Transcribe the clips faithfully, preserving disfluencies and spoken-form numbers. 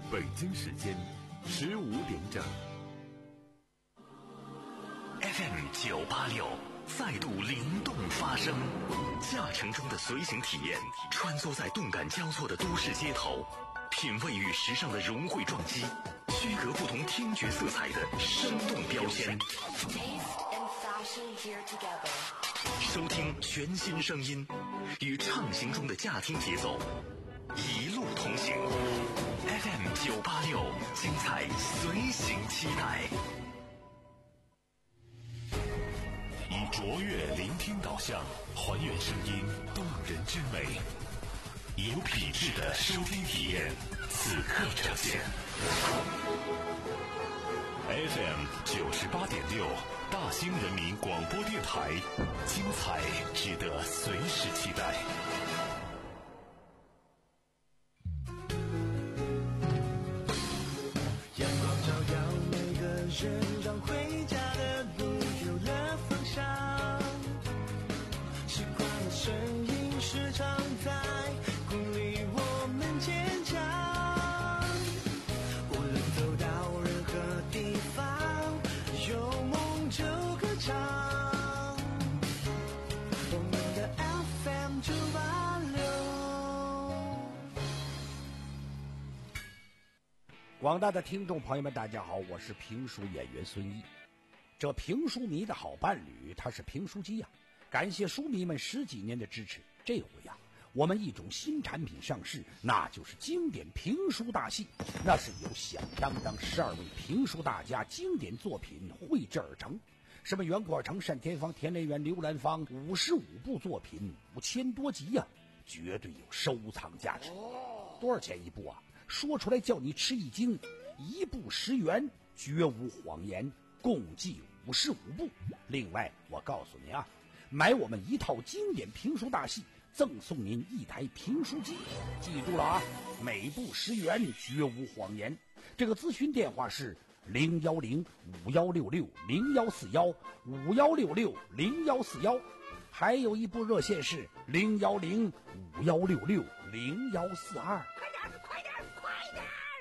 北京时间十五点整。 F M 九八六再度灵动发声，驾乘中的随行体验，穿梭在动感交错的都市街头，品味与时尚的融汇撞击，区隔不同听觉色彩的生动标签。收听全新声音，与畅行中的驾听节奏，一路同行。F M 九八六，精彩随行期待。以卓越聆听导向，还原声音动人之美，有品质的收听体验，此刻呈现。F M 九十八点六，大兴人民广播电台，精彩值得随时期待。 阳光照耀每个人，让回家的路有了方向。习惯的声音时常在鼓励我们坚强。无论走到任何地方，有梦就歌唱。我们的 F M 九八六。 广大的听众朋友们，大家好，我是评书演员孙一。这评书迷的好伴侣，他是评书机呀、啊。感谢书迷们十几年的支持，这回呀、啊，我们一种新产品上市，那就是经典评书大戏。那是由响当当十二位评书大家经典作品绘制而成，什么袁阔成、单田芳、田连元、刘兰芳，五十五部作品，五千多集呀、啊，绝对有收藏价值。多少钱一部啊？说出来叫你吃一惊，一部十元，绝无谎言，共计五十五部。另外，我告诉你啊，买我们一套经典评书大戏，赠送您一台评书机。记住了啊，每部十元，绝无谎言。这个咨询电话是零幺零五幺六六零幺四幺五幺六六零幺四幺，还有一部热线是零幺零五幺六六零幺四二。 快点，快点，快点！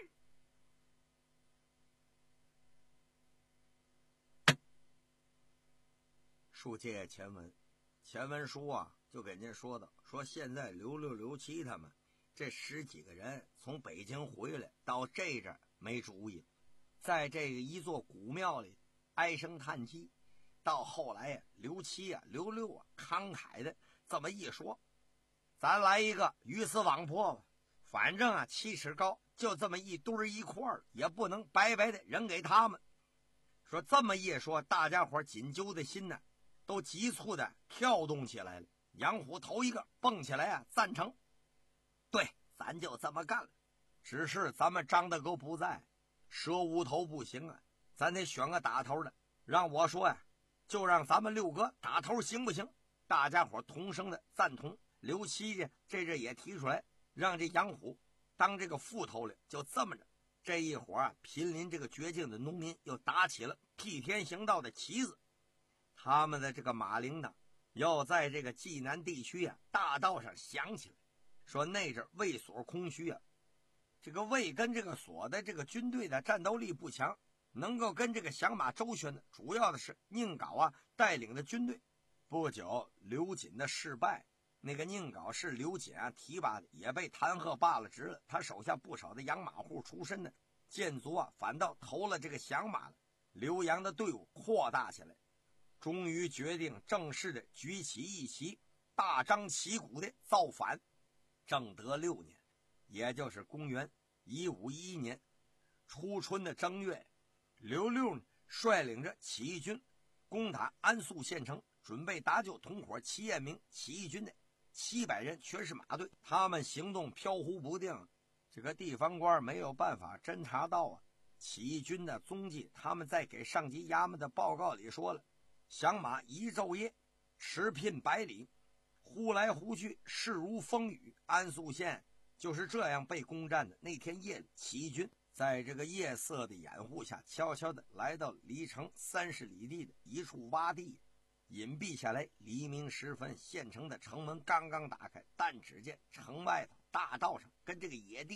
书接前文，前文书啊就给您说的，说现在刘六刘七他们这十几个人从北京回来，到这阵没主意，在这个一座古庙里唉声叹气。到后来呀、啊，刘七啊、刘六啊慷慨的这么一说，咱来一个鱼死网破吧，反正啊七尺高，就这么一堆一块儿，也不能白白的扔给他们。说这么一说，大家伙紧揪的心呢都急促的跳动起来了。杨虎头一个蹦起来啊，赞成。对，咱就这么干了。只是咱们张大哥不在，蛇无头不行啊，咱得选个打头的。让我说呀、啊，就让咱们六哥打头行不行？大家伙同声的赞同。刘七这这这也提出来，让这杨虎当这个副头了。就这么着，这一伙啊，濒临这个绝境的农民又打起了替天行道的旗子。他们的这个马铃铛要在这个济南地区啊大道上响起来，说那阵卫所空虚啊，这个卫跟这个所的这个军队的战斗力不强，能够跟这个响马周旋的主要的是宁皋啊带领的军队。不久刘瑾的失败，那个宁皋是刘瑾啊提拔的，也被弹劾罢了职了。他手下不少的养马户出身的建族啊反倒投了这个响马了。刘洋的队伍扩大起来，终于决定正式的举起义旗，大张旗鼓的造反。正德六年，也就是公元一五一一年初春的正月，刘六率领着起义军攻打安宿县城，准备搭救同伙齐彦明起义军的七百人全是马队。他们行动飘忽不定，这个地方官没有办法侦查到啊起义军的踪迹。他们在给上级衙门的报告里说了，响马一昼夜驰聘百里，忽来忽去，势如风雨。安宿县就是这样被攻占的。那天夜里，起义军在这个夜色的掩护下，悄悄地来到离城三十里地的一处洼地，隐蔽下来。黎明时分，县城的城门刚刚打开，但只见城外头大道上跟这个野地里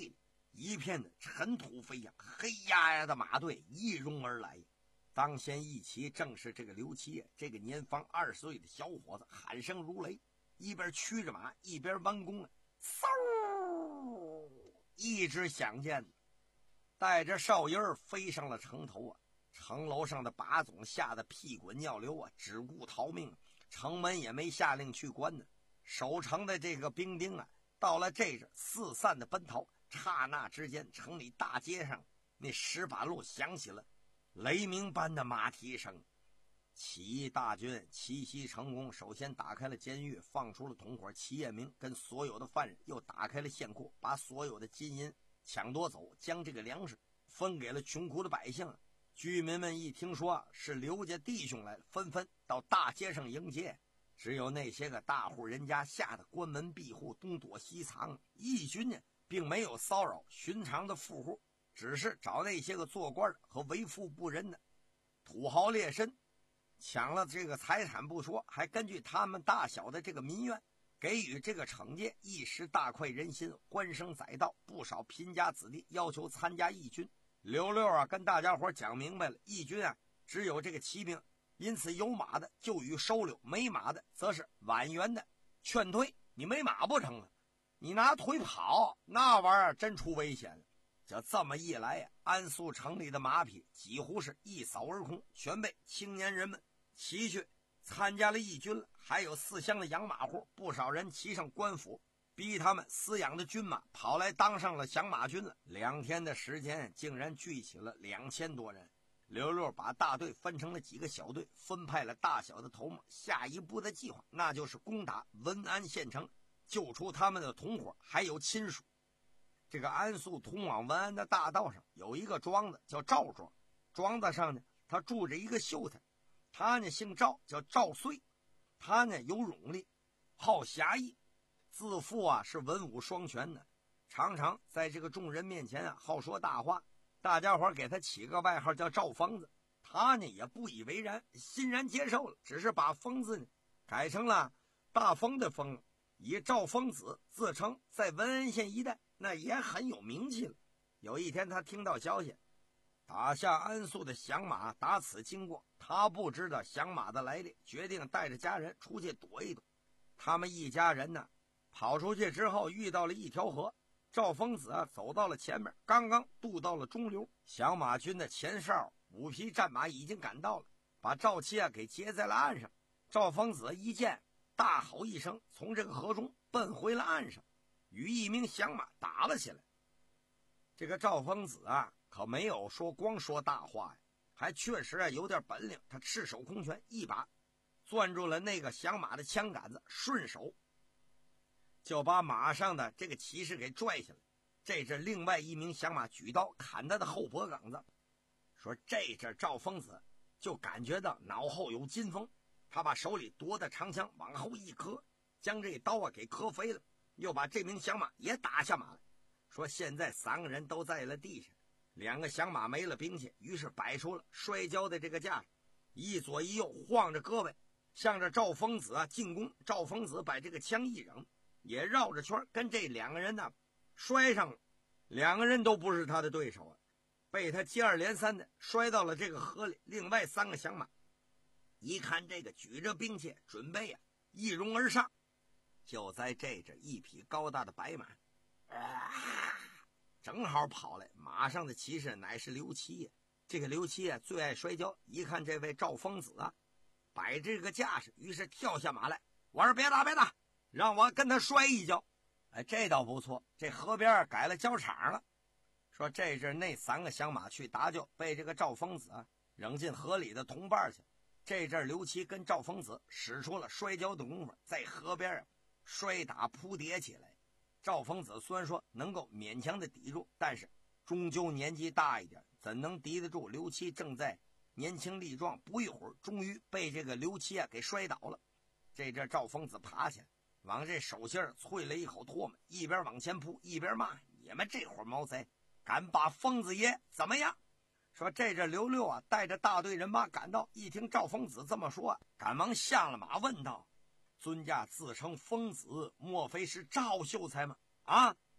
一片的尘土飞扬，黑压压的马队一拥而来。当先一骑正是这个刘七，这个年方二十岁的小伙子，喊声如雷，一边驱着马一边弯弓啊，嗖，一支响箭带着哨音儿飞上了城头啊！城楼上的把总吓得屁滚尿流啊，只顾逃命，城门也没下令去关呢。守城的这个兵丁啊，到了这阵四散的奔逃，刹那之间，城里大街上那石板路响起了雷鸣般的马蹄声。起义大军奇袭成功，首先打开了监狱，放出了同伙齐业明跟所有的犯人，又打开了县库，把所有的金银抢夺走，将这个粮食分给了穷苦的百姓。居民们一听说是刘家弟兄来了，纷纷到大街上迎接。只有那些个大户人家吓得关门闭户，东躲西藏。义军呢，并没有骚扰寻常的富户，只是找那些个做官的和为富不仁的土豪劣绅，抢了这个财产不说，还根据他们大小的这个民怨给予这个惩戒，一时大快人心，欢声载道。不少贫家子弟要求参加义军。刘六啊，跟大家伙讲明白了，义军啊只有这个骑兵，因此有马的就予收留，没马的则是婉言的劝退。你没马不成了，你拿腿跑，那玩意儿真出危险了。就这么一来呀，安肃城里的马匹几乎是一扫而空，全被青年人们骑去参加了义军了。还有四乡的养马户，不少人骑上官府，逼他们饲养的军马跑来当上了响马军了。两天的时间，竟然聚起了两千多人。刘六把大队分成了几个小队，分派了大小的头目。下一步的计划，那就是攻打文安县城，救出他们的同伙还有亲属。这个安肃通往文安的大道上有一个庄子叫赵庄，庄子上呢，他住着一个秀才，他呢姓赵，叫赵遂。他呢有勇力，好侠义，自负啊是文武双全的，常常在这个众人面前啊好说大话。大家伙给他起个外号叫赵疯子，他呢也不以为然，欣然接受了，只是把疯字呢改成了大风的风，以赵疯子自称，在文安县一带那也很有名气了。有一天他听到消息，打下安肃的响马打此经过，他不知道响马的来历，决定带着家人出去躲一躲。他们一家人呢跑出去之后，遇到了一条河，赵疯子啊走到了前面，刚刚渡到了中流，响马军的前哨五匹战马已经赶到了，把赵七啊给截在了岸上。赵疯子一见，大吼一声，从这个河中奔回了岸上，与一名响马打了起来。这个赵疯子啊可没有说光说大话呀，还确实啊有点本领。他赤手空拳，一把攥住了那个响马的枪杆子，顺手就把马上的这个骑士给拽下来。这阵另外一名响马举刀砍他的后脖梗子。说这阵赵疯子就感觉到脑后有金风，他把手里夺的长枪往后一磕，将这刀啊给磕飞了，又把这名响马也打下马来。说现在三个人都在了地上，两个响马没了兵器，于是摆出了摔跤的这个架势，一左一右晃着胳膊，向着赵疯子啊进攻。赵疯子把这个枪一扔，也绕着圈跟这两个人呢摔上了，两个人都不是他的对手啊，被他接二连三的摔到了这个河里。另外三个响马一看这个，举着兵器准备啊一拥而上。就在这阵，一匹高大的白马啊正好跑来，马上的骑士乃是刘七呀。这个刘七啊最爱摔跤，一看这位赵疯子啊摆这个架势，于是跳下马来，我说别打别打，让我跟他摔一跤。哎，这倒不错，这河边改了跤场了。说这阵那三个响马去搭救被这个赵疯子啊扔进河里的同伴去。这阵刘七跟赵疯子使出了摔跤的功夫，在河边啊摔打扑跌起来。赵疯子虽然说能够勉强的抵住，但是终究年纪大一点，怎能敌得住刘七正在年轻力壮。不一会儿终于被这个刘七啊给摔倒了。这阵赵疯子爬起来，往这手心啐了一口唾沫，一边往前扑一边骂，你们这伙毛贼敢把疯子爷怎么样？说这阵刘六啊带着大队人马赶到，一听赵疯子这么说，赶忙下了马问道，尊驾自称疯子，莫非是赵秀才吗？啊，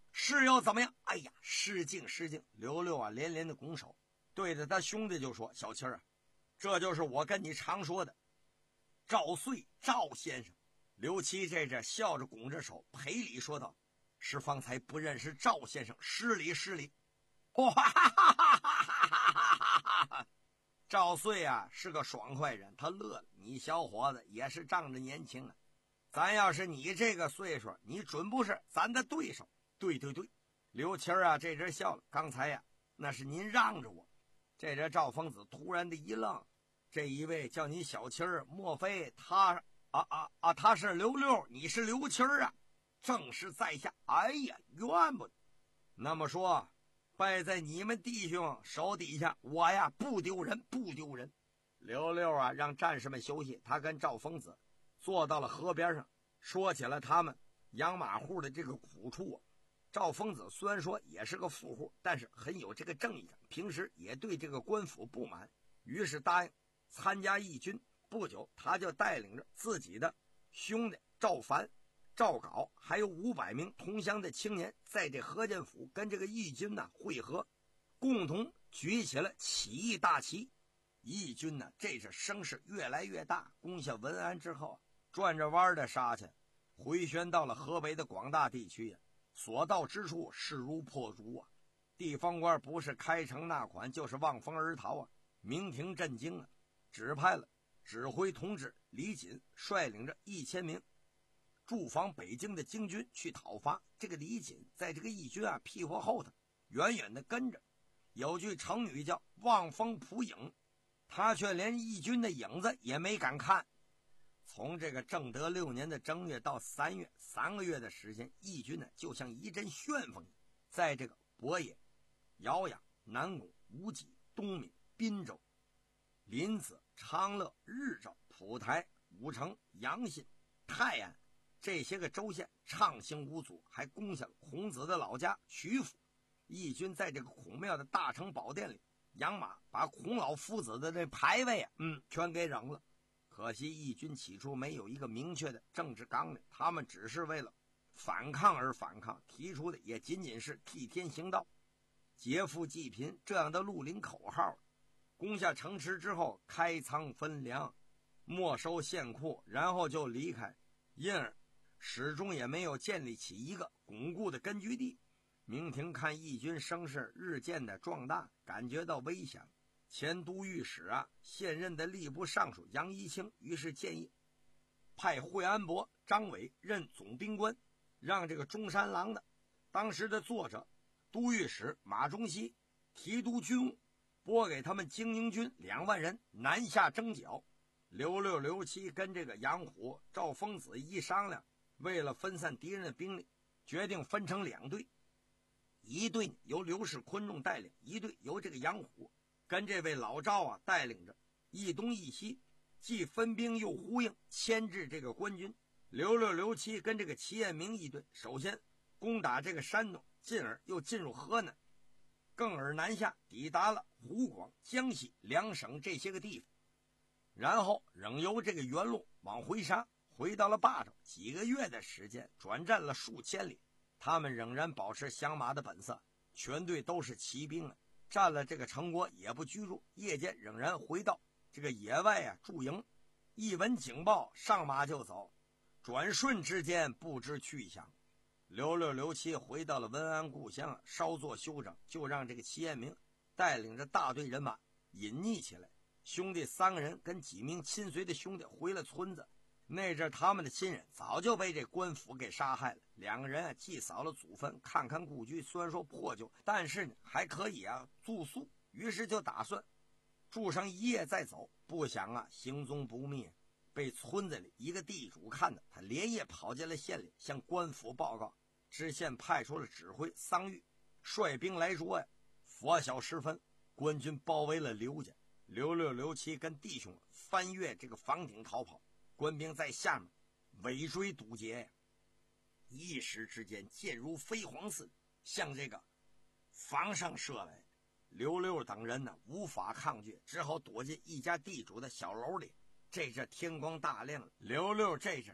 是又怎么样？哎呀，失敬失敬！刘六啊，连连的拱手，对着他兄弟就说：“小七儿啊，这就是我跟你常说的赵穗赵先生。”刘七这这笑着拱着手赔礼说道：“是方才不认识赵先生，失礼失礼。”哇哈哈哈哈哈哈！赵穗啊是个爽快人，他乐了。你小伙子也是仗着年轻啊，咱要是你这个岁数，你准不是咱的对手。对对对，刘七儿啊这阵笑了。刚才呀，那是您让着我。这阵赵疯子突然的一愣，这一位叫你小七儿，莫非他啊啊啊他是刘六，你是刘七儿啊？正是在下。哎呀，怨不得。那么说，败在你们弟兄手底下，我呀不丢人不丢人。刘六啊让战士们休息，他跟赵疯子坐到了河边上，说起了他们养马户的这个苦处啊。赵疯子虽然说也是个富户，但是很有这个正义感，平时也对这个官府不满，于是答应参加义军。不久他就带领着自己的兄弟赵凡、赵镐还有五百名同乡的青年，在这河间府跟这个义军呢会合，共同举起了起义大旗。义军呢这是声势越来越大，攻下文安之后，转着弯的杀去，回旋到了河北的广大地区呀、啊。所到之处势如破竹啊！地方官不是开城纳款，就是望风而逃啊！明廷震惊啊，指派了指挥同志李锦率领着一千名驻防北京的京军去讨伐。这个李锦在这个义军啊屁股后头远远的跟着，有句成语叫望风捕影，他却连义军的影子也没敢看。从这个正德六年的正月到三月，三个月的时间，义军呢就像一阵旋风，在这个博野、姚阳、南巩、无极、东闽、滨州、临淄、昌乐、日照、蒲台、武城、阳信、泰安这些个州县畅行无阻，还攻下了孔子的老家曲阜。义军在这个孔庙的大成宝殿里，养马把孔老夫子的这牌位啊，嗯，全给扔了。可惜义军起初没有一个明确的政治纲领，他们只是为了反抗而反抗，提出的也仅仅是替天行道、劫富济贫这样的绿林口号。攻下城池之后，开仓分粮，没收县库，然后就离开，因而始终也没有建立起一个巩固的根据地。明廷看义军声势日渐的壮大，感觉到危险。前都御史啊，现任的吏部尚书杨一清，于是建议派惠安伯、张伟任总兵官，让这个中山狼的当时的作者都御史马中锡提督军务，拨给他们精英军两万人南下征剿。刘六、刘七跟这个杨虎、赵疯子一商量，为了分散敌人的兵力，决定分成两队，一队由刘氏昆仲带领，一队由这个杨虎跟这位老赵啊带领着，一东一西，既分兵又呼应，牵制这个官军。刘六、刘七跟这个齐彦明一队，首先攻打这个山东，进而又进入河南，更而南下，抵达了湖广、江西两省这些个地方，然后仍由这个原路往回杀，回到了霸州。几个月的时间，转战了数千里，他们仍然保持降马的本色，全队都是骑兵啊。占了这个城国也不居住，夜间仍然回到这个野外啊驻营，一闻警报上马就走，转瞬之间不知去向。刘六、刘七回到了文安故乡，稍作休整，就让这个齐彦明带领着大队人马隐匿起来。兄弟三个人跟几名亲随的兄弟回了村子，那阵他们的亲人早就被这官府给杀害了。两个人啊祭扫了祖坟，看看故居，虽然说破旧，但是呢还可以啊住宿，于是就打算住上一夜再走。不想啊行踪不密，被村子里一个地主看到，他连夜跑进了县里，向官府报告。知县派出了指挥桑玉率兵来捉呀。拂晓时分，官军包围了刘家，刘六、刘七跟弟兄翻越这个房顶逃跑，官兵在下面尾追堵截呀。一时之间，箭如飞蝗似的向这个房上射来。刘六等人呢无法抗拒，只好躲进一家地主的小楼里。这阵天光大亮，刘六这阵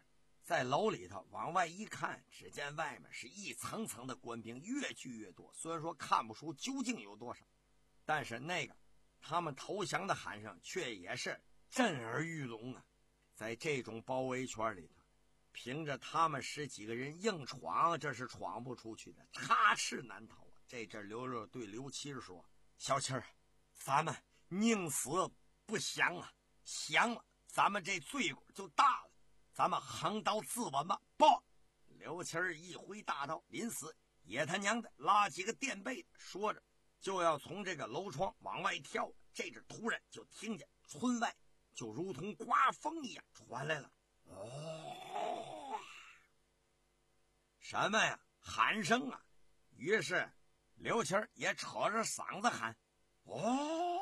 在楼里头往外一看，只见外面是一层层的官兵，越聚越多。虽然说看不出究竟有多少，但是那个他们投降的喊声却也是震耳欲聋啊！在这种包围圈里头，凭着他们十几个人硬闯，这是闯不出去的，插翅难逃啊！这阵刘六对刘七说：“小七儿，咱们宁死不降啊！降了，咱们这罪过就大了。咱们横刀自刎吧！”不，刘七儿一挥大刀，临死也他娘的拉几个垫背的，说着就要从这个楼窗往外跳。这阵突然就听见村外就如同刮风一样传来了哦什么呀喊声啊！于是刘七儿也扯着嗓子喊哦，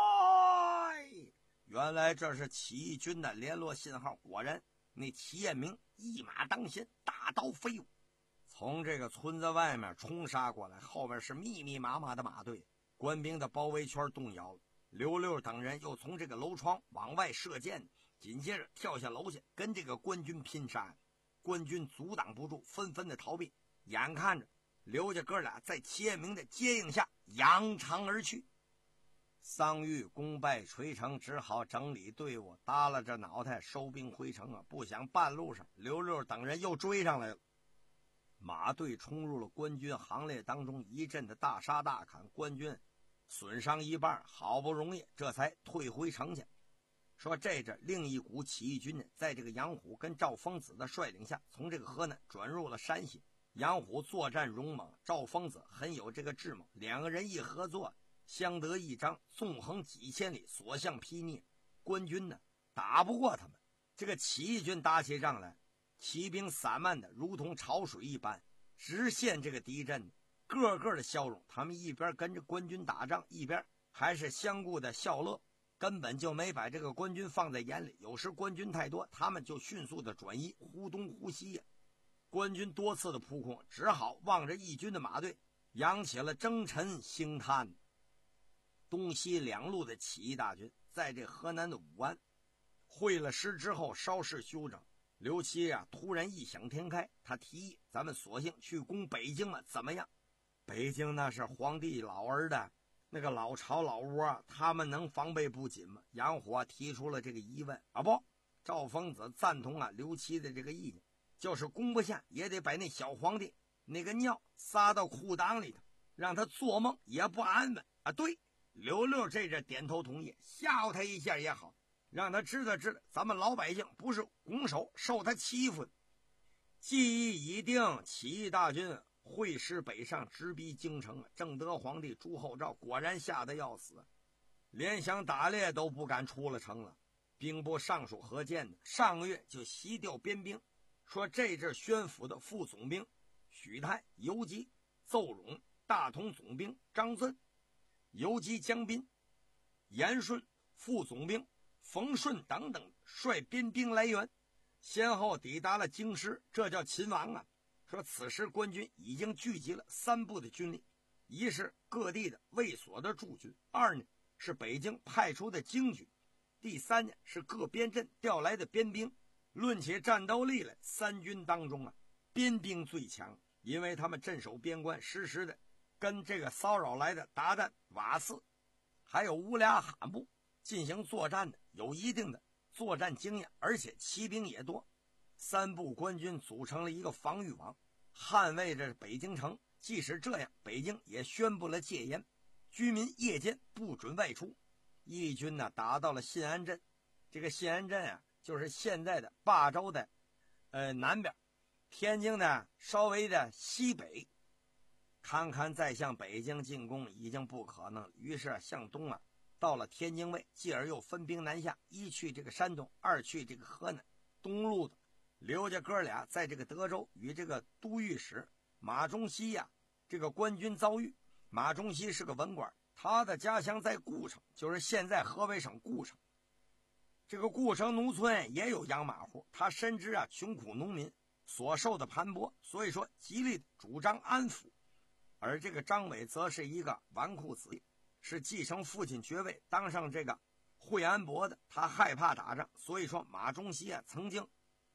原来这是起义军的联络信号。果然那齐彦明一马当先，大刀飞舞，从这个村子外面冲杀过来，后面是密密麻麻的马队，官兵的包围圈动摇了。刘六等人又从这个楼窗往外射箭，紧接着跳下楼去跟这个官军拼杀。官军阻挡不住，纷纷的逃避。眼看着刘家哥俩在齐彦明的接应下扬长而去。桑玉功败垂成，只好整理队伍，耷拉着脑袋收兵回城啊！不想半路上刘六等人又追上来了，马队冲入了官军行列当中，一阵的大杀大砍，官军损伤一半，好不容易这才退回城去。说这阵另一股起义军呢，在这个杨虎跟赵疯子的率领下，从这个河南转入了山西。杨虎作战勇猛，赵疯子很有这个智谋，两个人一合作，相得益彰，纵横几千里，所向披靡。官军呢打不过他们，这个起义军打起仗来，骑兵散漫的如同潮水一般，直陷这个敌阵，个个的笑容。他们一边跟着官军打仗，一边还是相顾的笑乐，根本就没把这个官军放在眼里。有时官军太多，他们就迅速的转移，忽东忽西呀。官军多次的扑空，只好望着义军的马队扬起了征尘兴叹。东西两路的起义大军在这河南的武安会了师之后稍事休整。刘七啊突然异想天开，他提议咱们索性去攻北京了，怎么样？北京那是皇帝老儿的那个老巢老窝，他们能防备不紧吗？杨虎啊提出了这个疑问啊，不，赵疯子赞同啊刘七的这个意见，就是攻不下也得把那小皇帝那个尿撒到裤裆里头，让他做梦也不安稳啊。对，刘六这阵点头同意，吓唬他一下也好，让他知道知道咱们老百姓不是拱手受他欺负的。计议已定，起义大军会师北上，直逼京城。正德皇帝朱厚照果然吓得要死，连想打猎都不敢出了城了。兵部尚书何健呢，上个月就袭调编兵，说这阵宣府的副总兵许泰、游击、邹荣、大同总兵张尊、游击江斌、严顺、副总兵冯顺等等率编兵来援，先后抵达了京师，这叫秦王啊。说此时官军已经聚集了三部的军力，一是各地的卫所的驻军，二呢是北京派出的京军，第三呢是各边镇调来的边兵。论起战斗力来，三军当中啊边兵最强，因为他们镇守边关，实时的跟这个骚扰来的鞑靼、瓦剌还有乌俩罕部进行作战的，有一定的作战经验，而且骑兵也多。三部官军组成了一个防御网，捍卫着北京城。即使这样，北京也宣布了戒严，居民夜间不准外出。义军呢打到了信安镇，这个信安镇啊就是现在的霸州的呃南边，天津呢稍微的西北。看看再向北京进攻已经不可能，于是向东啊到了天津卫，继而又分兵南下，一去这个山东，二去这个河南。东路的刘家哥俩在这个德州与这个都御史马中锡呀、啊、这个官军遭遇。马中锡是个文官，他的家乡在顾城，就是现在河北省顾城。这个顾城农村也有养马户，他深知啊穷苦农民所受的盘剥，所以说极力主张安抚。而这个张伟则是一个纨绔子弟，是继承父亲爵位当上这个惠安伯的，他害怕打仗，所以说马中锡啊曾经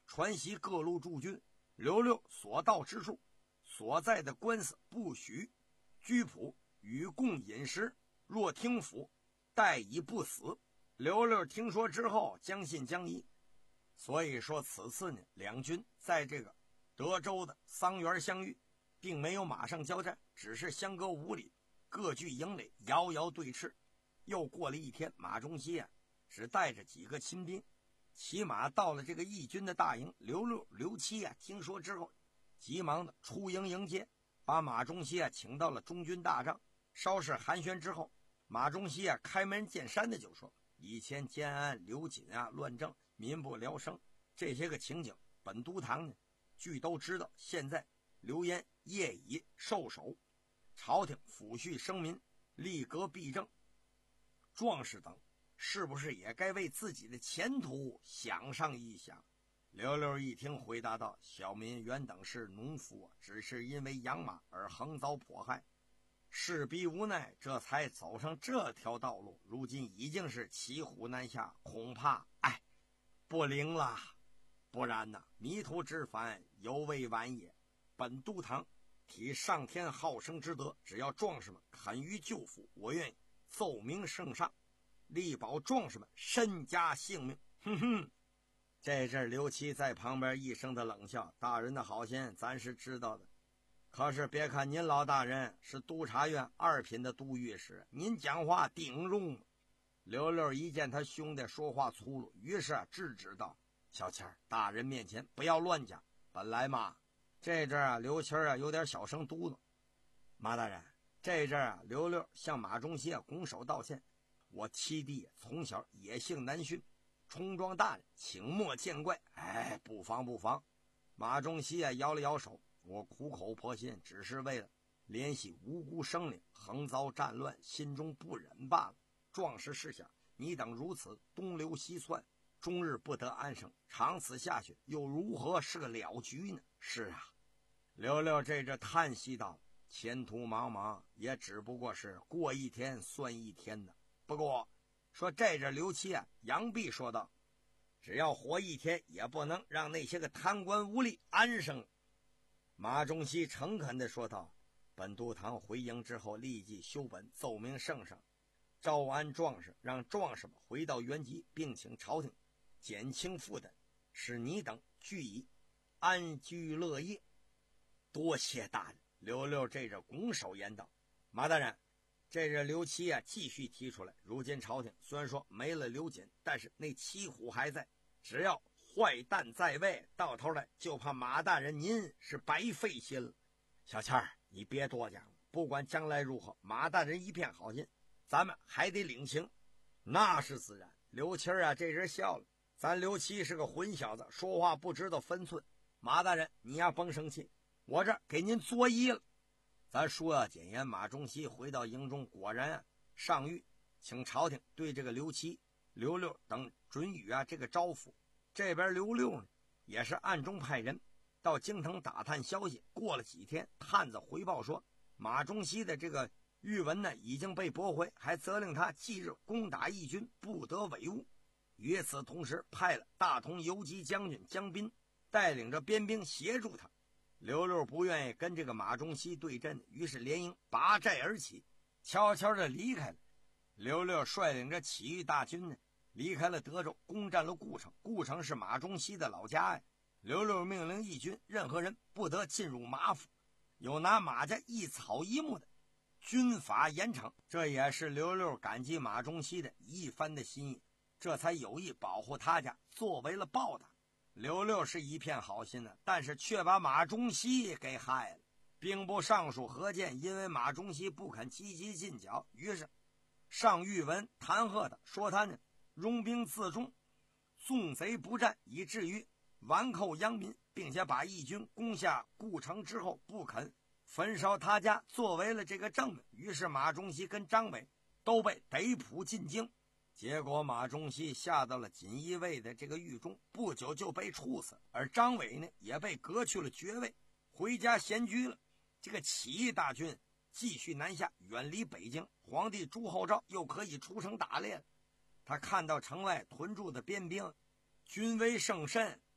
传习各路驻军，刘六所到之处，所在的官司不许居仆与共饮食，若听府，待以不死。刘六听说之后，将信将疑。所以说此次呢，两军在这个德州的桑园相遇，并没有马上交战，只是相隔五里，各据营垒，遥遥对峙。又过了一天，马中锡啊，只带着几个亲兵骑马到了这个义军的大营。刘六、刘七啊，听说之后，急忙的出营迎接，把马中锡啊请到了中军大帐。稍事寒暄之后，马中锡啊开门见山的就说：以前建安、刘瑾啊乱政，民不聊生，这些个情景，本都堂呢据都知道。现在刘焉业已受首，朝廷抚恤生民，立革弊政，壮士等是不是也该为自己的前途想上一想？刘六一听，回答道：小民原等是农夫，只是因为养马而横遭迫害，势逼无奈，这才走上这条道路。如今已经是骑虎难下，恐怕哎不灵了。不然呢，迷途知返，犹未晚也。本都堂体上天好生之德，只要壮士们肯于救父，我愿意奏明圣上，力保壮士们身家性命。哼哼，这阵刘七在旁边一声的冷笑：大人的好心咱是知道的，可是别看您老大人是督察院二品的都御史，您讲话顶用。刘六一见他兄弟说话粗鲁，于是啊制止道：小七儿，大人面前不要乱讲。本来嘛，这阵啊刘七儿啊有点小声嘟囔：马大人，这阵啊刘六向马中锡啊拱手道歉，我七弟从小野性难驯，冲撞大人，请莫见怪。哎，不妨不妨。马中锡啊摇了摇手：我苦口婆心，只是为了怜惜无辜生灵，横遭战乱，心中不忍罢了。壮士试想，你等如此东流西窜，终日不得安生，长此下去又如何是个了局呢？是啊，刘六这这叹息道：前途茫茫，也只不过是过一天算一天的。不过说这这刘七啊扬臂说道：只要活一天，也不能让那些个贪官污吏安生。马中锡诚恳地说道：本都堂回营之后，立即修本奏明圣上，招安壮士，让壮士们回到原籍，并请朝廷减轻负担，使你等俱以安居乐业。多谢大人。刘六这着拱手言道：马大人，这着刘七啊继续提出来，如今朝廷虽然说没了刘瑾，但是那七虎还在，只要坏蛋在位，到头来就怕马大人您是白费心了。小倩儿，你别多讲了，不管将来如何，马大人一片好心，咱们还得领情。那是自然。刘七儿啊这人笑了：咱刘七是个混小子，说话不知道分寸。马大人你呀甭生气，我这给您作揖了。咱说啊简言，马中锡回到营中，果然啊上谕请朝廷对这个刘七、刘六等准予啊这个招抚。这边刘六呢也是暗中派人到京城打探消息。过了几天，探子回报说马中锡的这个谕文呢已经被驳回，还责令他即日攻打义军，不得违误。与此同时，派了大同游击将军江彬带领着边兵协助他。刘六不愿意跟这个马中锡对阵，于是联营拔寨而起，悄悄地离开了。刘六率领着起义大军呢离开了德州，攻占了顾城。顾城是马中锡的老家呀。刘六命令义军任何人不得进入马府，有拿马家一草一木的，军法严惩。这也是刘六感激马中锡的一番的心意，这才有意保护他家，作为了报答。刘六是一片好心的，但是却把马中锡给害了。兵部尚书何健因为马中锡不肯积极进剿，于是上谕文弹劾他，说他呢拥兵自重，纵贼不战，以至于顽寇殃民，并且把义军攻下顾城之后不肯焚烧他家，作为了这个证明。于是马中锡跟张伟都被逮捕进京。结果马中锡下到了锦衣卫的这个狱中，不久就被处死，而张伟呢也被革去了爵位，回家闲居了。这个起义大军继续南下，远离北京。皇帝朱厚照又可以出城打猎了。他看到城外屯驻的边兵，军威甚甚，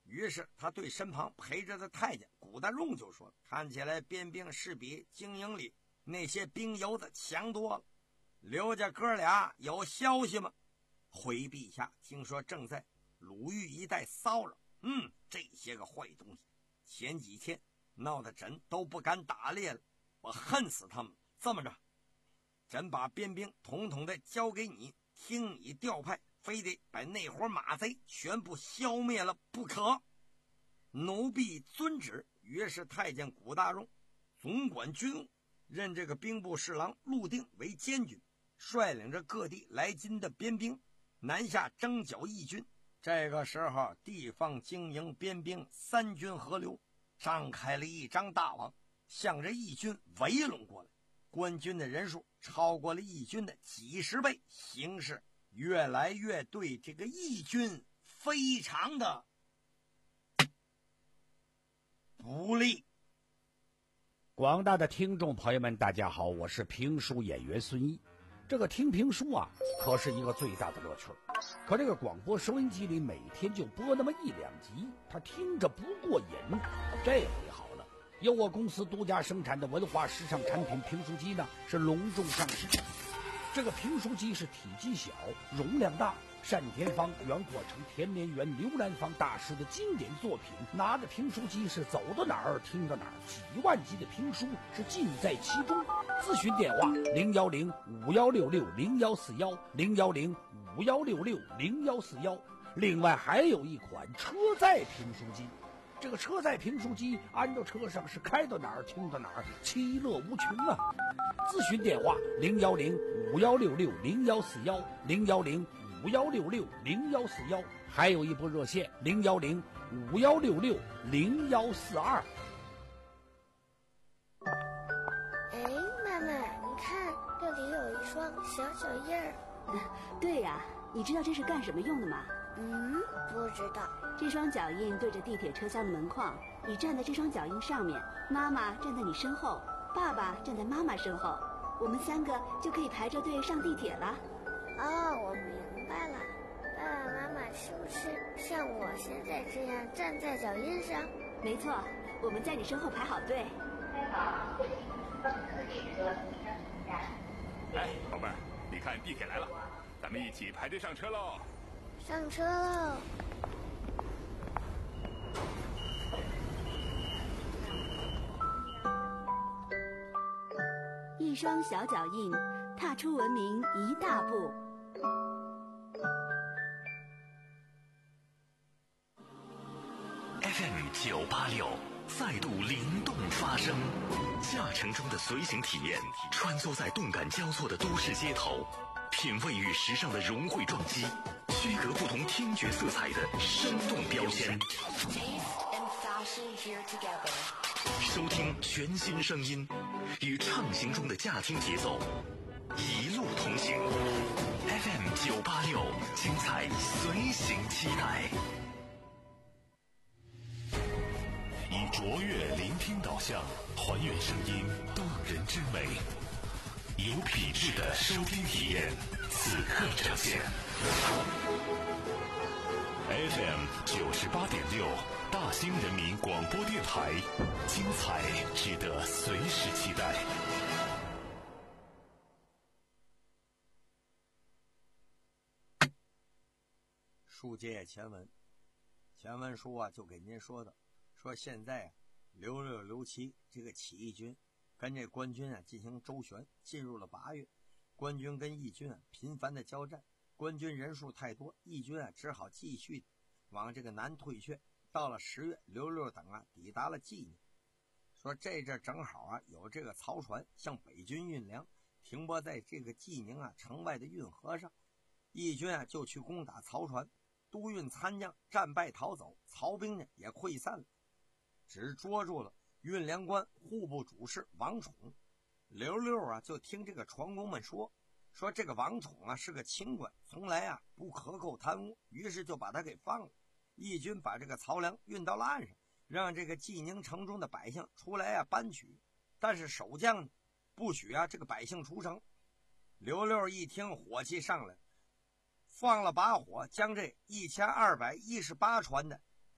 于是他对身旁陪着的太监古大荣就说：看起来边兵是比经营里那些兵油的强多了，刘家哥俩有消息吗？回陛下听说正在鲁豫一带骚扰，嗯，这些个坏东西前几天闹得朕都不敢打猎了，我恨死他们。这么着，朕把边兵统统的交给你，听你调派，非得把那伙马贼全部消灭了不可。奴婢遵旨。于是太监古大荣总管军务，任这个兵部侍郎陆定为监军，率领着各地来津的边兵南下征剿义军。这个时候，地方经营边兵三军合流，张开了一张大网，向着义军围拢过来。官军的人数超过了义军的几十倍，形势越来越对这个义军非常的不利。 广大的听众朋友们，大家好，我是评书演员孙一。这个听评书啊，可是一个最大的乐趣。可这个广播收音机里每天就播那么一两集，他听着不过瘾。这回好了，由我公司独家生产的文化时尚产品评书机呢，是隆重上市。这个评书机是体积小，容量大，单田芳、袁阔成、田连元、刘兰芳大师的经典作品，拿着评书机是走到哪儿听到哪儿，几万集的评书是尽在其中。咨询电话零幺零五幺六六零幺四幺零幺零五幺六六零幺四幺。另外还有一款车载评书机，这个车载评书机安到车上是开到哪儿听到哪儿，其乐无穷啊！咨询电话零幺零五幺六六零幺四幺零幺零五幺六六零幺四幺，还有一部热线零幺零五幺六六零幺四二。 哎，妈妈，你看这里有一双小脚印儿。 对呀、啊，你知道这是干什么用的吗？ 嗯，不知道。 这双脚印对着地铁车厢的门框，你站在这双脚印上面，妈妈站在你身后，爸爸站在妈妈身后，我们三个就可以排着队上地铁了。 哦，我明白了。爸爸妈妈是不是像我现在这样站在脚印上？ 没错，我们在你身后排好队。 哎，宝贝儿，你看地铁来了，咱们一起排队上车喽！ 上车喽！ 一双小脚印，踏出文明一大步。 F M 九八六再度灵动发声，驾乘中的随行体验，穿梭在动感交错的都市街头，品味与时尚的融汇撞击，区隔不同听觉色彩的生动标签。收听全新声音，与畅行中的驾听节奏，一路同行。F M 九八六，精彩随行期待。 以卓越聆听导向，还原声音动人之美，有品质的收听体验，此刻呈现。F M 九十八点六，大兴人民广播电台，精彩值得随时期待。 书接前文，前文书啊就给您说的，说现在啊刘六刘七这个起义军跟这官军啊进行周旋，进入了八月，官军跟义军啊频繁的交战，官军人数太多，义军啊只好继续往这个南退却。到了十月，刘六等啊抵达了济宁，说这阵正好啊有这个漕船向北军运粮，停泊在这个济宁啊城外的运河上，义军啊就去攻打漕船，督运参将战败逃走，曹兵呢也溃散了，只捉住了运粮官户部主事王宠。刘六啊就听这个船工们说说这个王宠啊是个清官，从来啊不克扣贪污，于是就把他给放了。义军把这个漕粮运到了岸上，让这个济宁城中的百姓出来啊搬取，但是守将呢不许啊这个百姓出城。刘六一听火气上来，放了把火，将这一千二百一十八船的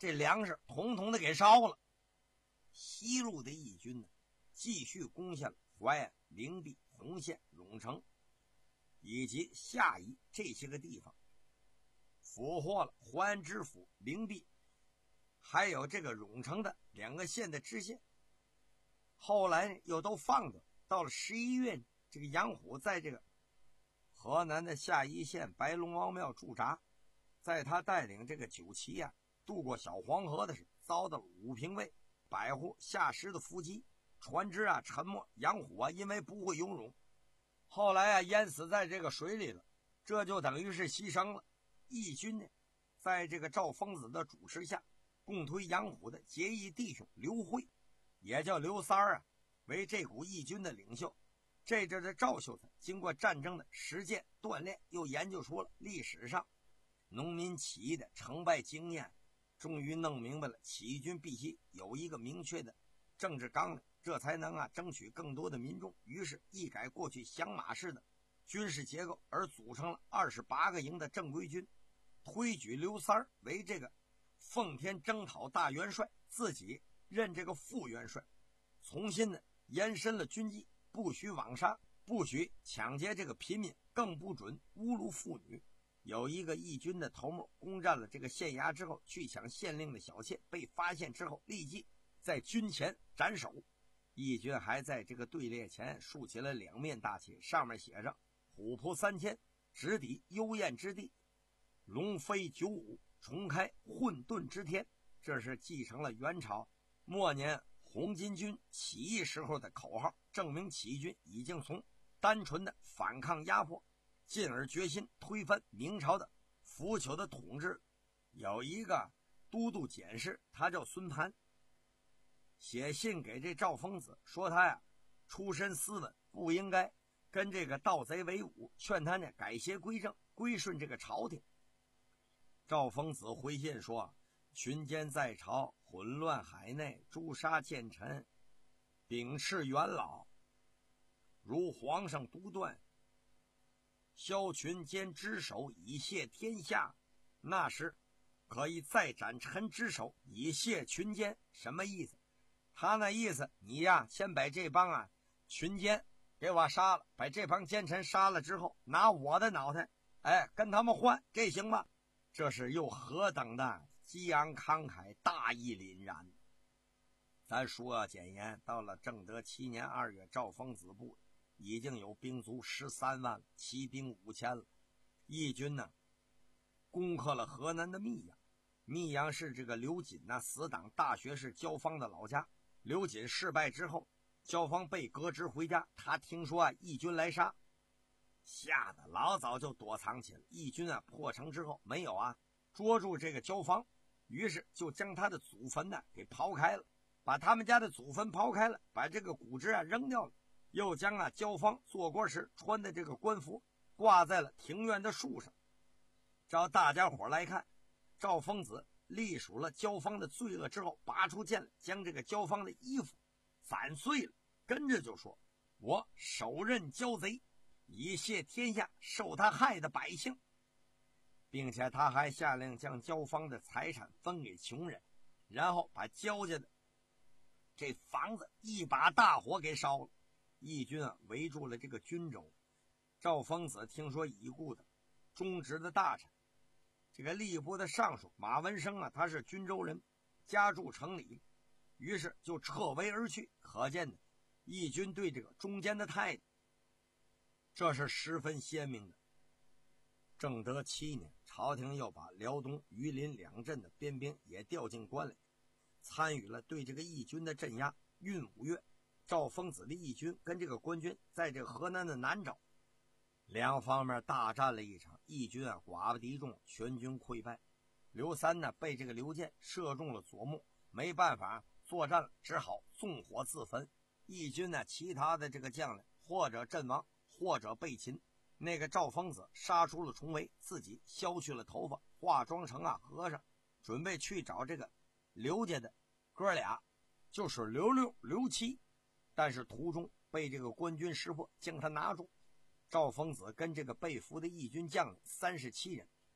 这粮食统统的给烧了。西路的义军呢，继续攻下了淮安、灵璧、洪县、永城以及下邑这些个地方，俘获了淮安知府、灵璧还有这个永城的两个县的知县。后来又都放着。到了十一月，这个杨虎在这个河南的下邑县白龙王庙驻扎，在他带领这个九旗啊渡过小黄河的时候，遭到了武平卫百户下石的伏击，船只啊沉没，杨虎啊因为不会游泳，后来啊淹死在这个水里了，这就等于是牺牲了。义军呢，在这个赵疯子的主持下，共推杨虎的结义弟兄刘慧，也叫刘三儿啊，为这股义军的领袖。这阵的赵秀才经过战争的实践锻炼，又研究出了历史上农民起义的成败经验，终于弄明白了起义军必须有一个明确的政治纲领，这才能啊争取更多的民众。于是一改过去响马式的军事结构，而组成了二十八个营的正规军，推举刘三儿为这个奉天征讨大元帅，自己任这个副元帅，重新的延伸了军纪，不许枉杀，不许抢劫这个平民，更不准侮辱妇女。有一个义军的头目攻占了这个县衙之后，去抢县令的小妾，被发现之后立即在军前斩首。义军还在这个队列前竖起了两面大旗，上面写着虎扑三千，直抵幽燕之地，龙飞九五，重开混沌之天。这是继承了元朝末年红巾军起义时候的口号，证明起义军已经从单纯的反抗压迫，进而决心推翻明朝的腐朽的统治。有一个都督检事，他叫孙盘，写信给这赵疯子，说他呀出身斯文，不应该跟这个盗贼为伍，劝他呢改邪归正，归顺这个朝廷。赵疯子回信说，群奸在朝，混乱海内，诛杀奸臣，秉斥元老，如皇上独断，削群奸之首，以谢天下，那时可以再斩臣之首，以谢群奸。什么意思？他那意思，你呀先把这帮啊群奸给我杀了，把这帮奸臣杀了之后，拿我的脑袋哎跟他们换，这行吧？这是又何等的激昂慷慨，大义凛然。咱说要简言，到了正德七年二月，赵疯子部已经有兵卒十三万了，骑兵五千了。义军呢攻克了河南的密阳，密阳是这个刘瑾那死党大学士焦芳的老家。刘瑾失败之后，焦芳被革职回家，他听说啊义军来杀，吓得老早就躲藏起来。义军啊破城之后没有啊捉住这个焦芳，于是就将他的祖坟呢给刨开了，把他们家的祖坟刨开了，把这个骨殖啊扔掉了，又将啊焦芳做官时穿的这个官服挂在了庭院的树上。照大家伙来看，赵疯子隶属了焦芳的罪恶之后，拔出剑来，将这个焦芳的衣服斩碎了，跟着就说，我手刃焦贼，以谢天下受他害的百姓，并且他还下令将焦芳的财产分给穷人，然后把焦家的这房子一把大火给烧了。义军啊围住了这个军州。赵疯子听说已故的中职的大臣这个吏部的尚书马文生啊，他是军州人，家住城里，于是就撤围而去。可见的义军对这个中间的态度，这是十分鲜明的。正德七年，朝廷又把辽东、榆林两镇的边兵也调进关里，参与了对这个义军的镇压。闰五月，赵疯子的义军跟这个官军在这个河南的南诏两方面大战了一场，义军啊寡不敌众，全军溃败。刘三呢被这个刘建射中了左目，没办法作战了，只好纵火自焚。义军呢其他的这个将领或者阵亡，或者被擒。那个赵疯子杀出了重围，自己削去了头发，化妆成啊和尚，准备去找这个刘家的哥俩，就是刘六、刘七，但是途中被这个官军识破，将他拿住。赵疯子跟这个被俘的义军将领三十七人，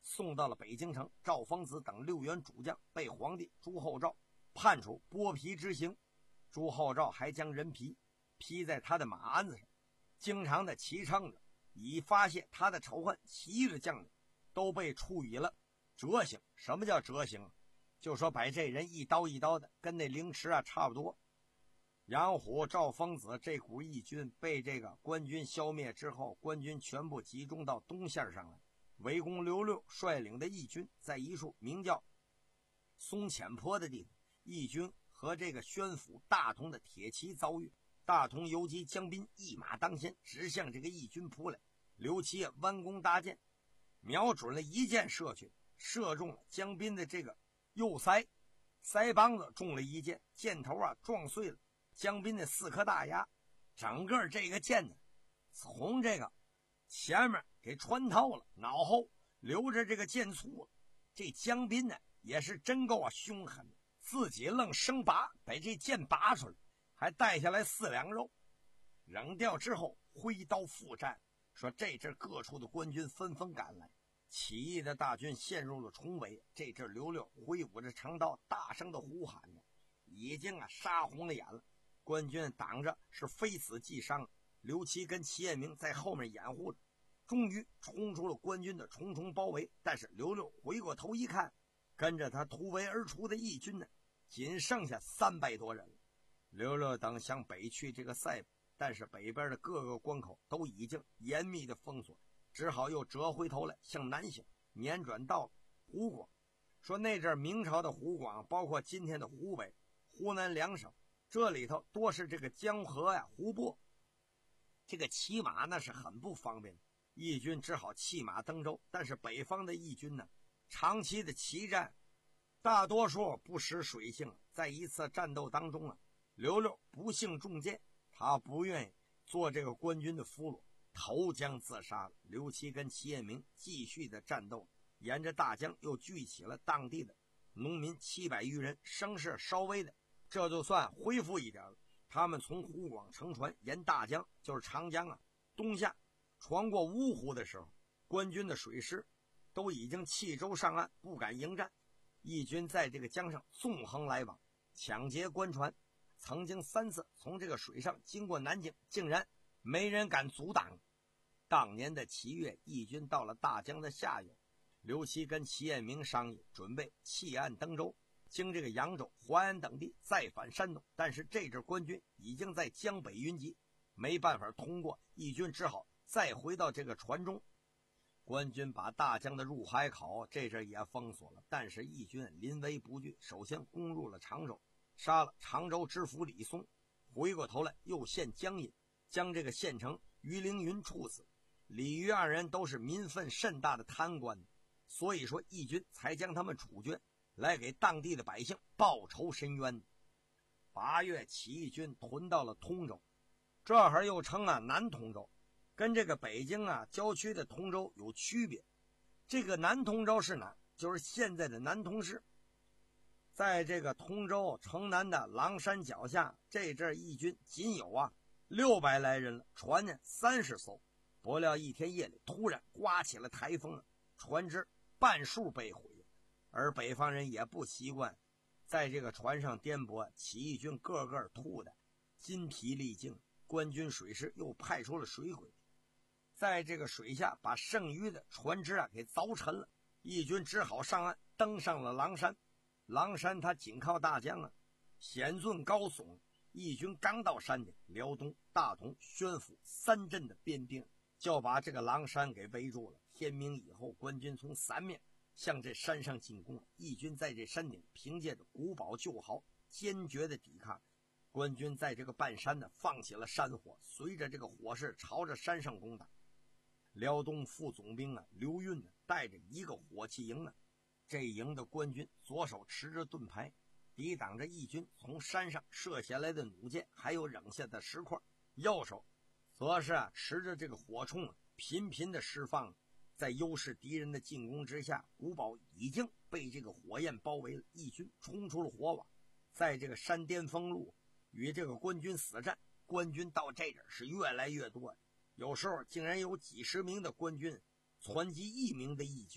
送到了北京城。赵方子等六员主将被皇帝朱厚照判处剥皮之刑，朱厚照还将人皮披在他的马鞍子上，经常的骑乘着，以发泄他的仇恨。其余的将领都被处以了折刑。什么叫折刑？就说把这人一刀一刀的，跟那凌迟啊差不多。杨虎、赵方子这股义军被这个官军消灭之后，官军全部集中到东线上来。围攻刘六率领的义军在一处名叫松浅坡的地方，义军和这个宣府大同的铁骑遭遇。大同游击江彬一马当先，直向这个义军扑来。刘琦也弯弓搭箭，瞄准了一箭射去，射中了江彬的这个右腮，腮帮子中了一箭，箭头啊撞碎了江彬的四颗大牙。整个这个箭呢，从这个前面给穿透了，脑后留着这个箭簇了。这江彬呢也是真够啊凶狠的，自己愣生拔，把这箭拔出来，还带下来四两肉，扔掉之后挥刀复战。说这阵各处的官军纷纷赶来，起义的大军陷入了重围。这阵刘六挥舞着长刀，大声的呼喊着，已经啊杀红了眼了。官军挡着是非死即伤，刘琦跟齐彦明在后面掩护着，终于冲出了官军的重重包围。但是刘六回过头一看，跟着他突围而出的义军呢，仅剩下三百多人了。刘六等向北去这个塞北，但是北边的各个关口都已经严密的封锁，只好又折回头来向南行，辗转到了湖广。说那阵明朝的湖广，包括今天的湖北、湖南两省，这里头多是这个江河呀、湖泊，这个骑马那是很不方便的，义军只好弃马登舟。但是北方的义军呢，长期的骑战，大多数不识水性。在一次战斗当中啊，刘六不幸中箭，他不愿意做这个官军的俘虏，投江自杀了。刘琦跟齐彦明继续的战斗，沿着大江又聚起了当地的农民七百余人，声势稍微的这就算恢复一点了。他们从湖广乘船沿大江，就是长江啊东下，船过芜湖的时候，官军的水师都已经弃舟上岸，不敢迎战。义军在这个江上纵横来往，抢劫官船，曾经三次从这个水上经过南京，竟然没人敢阻挡。当年的七月，义军到了大江的下游，刘琦跟齐彦明商议，准备弃岸登舟，经这个扬州、淮安等地再返山东。但是这支官军已经在江北云集，没办法通过，义军只好再回到这个船中。官军把大江的入海口这阵也封锁了，但是义军临危不惧，首先攻入了常州，杀了常州知府李松，回过头来又陷江阴，将这个县城于凌云处死。李于二人都是民愤甚大的贪官，所以说义军才将他们处决，来给当地的百姓报仇伸冤。八月，起义军屯到了通州，这会儿又称啊南通州，跟这个北京啊郊区的通州有区别。这个南通州是哪？就是现在的南通市。在这个通州城南的狼山脚下，这阵义军仅有啊六百来人了，船呢三十艘。不料一天夜里突然刮起了台风，船只半数被毁。而北方人也不习惯在这个船上颠簸，起义军个个吐的筋疲力尽。官军水师又派出了水鬼，在这个水下把剩余的船只啊给凿沉了。义军只好上岸，登上了狼山。狼山它紧靠大江啊，险峻高耸。义军刚到山顶，辽东、大同、宣府三镇的边兵就把这个狼山给围住了。天明以后，官军从三面向这山上进攻。义军在这山顶凭借着古堡旧壕坚决的抵抗。官军在这个半山呢放起了山火，随着这个火势朝着山上攻打。辽东副总兵啊刘运呢带着一个火器营呢，这营的官军左手持着盾牌，抵挡着义军从山上射下来的弩箭，还有扔下的石块；右手则是啊持着这个火铳啊，频频的释放。在优势敌人的进攻之下，古堡已经被这个火焰包围了。义军冲出了火网，在这个山巅峰路与这个官军死战。官军到这点是越来越多，有时候竟然有几十名的官军窜击一名的义军，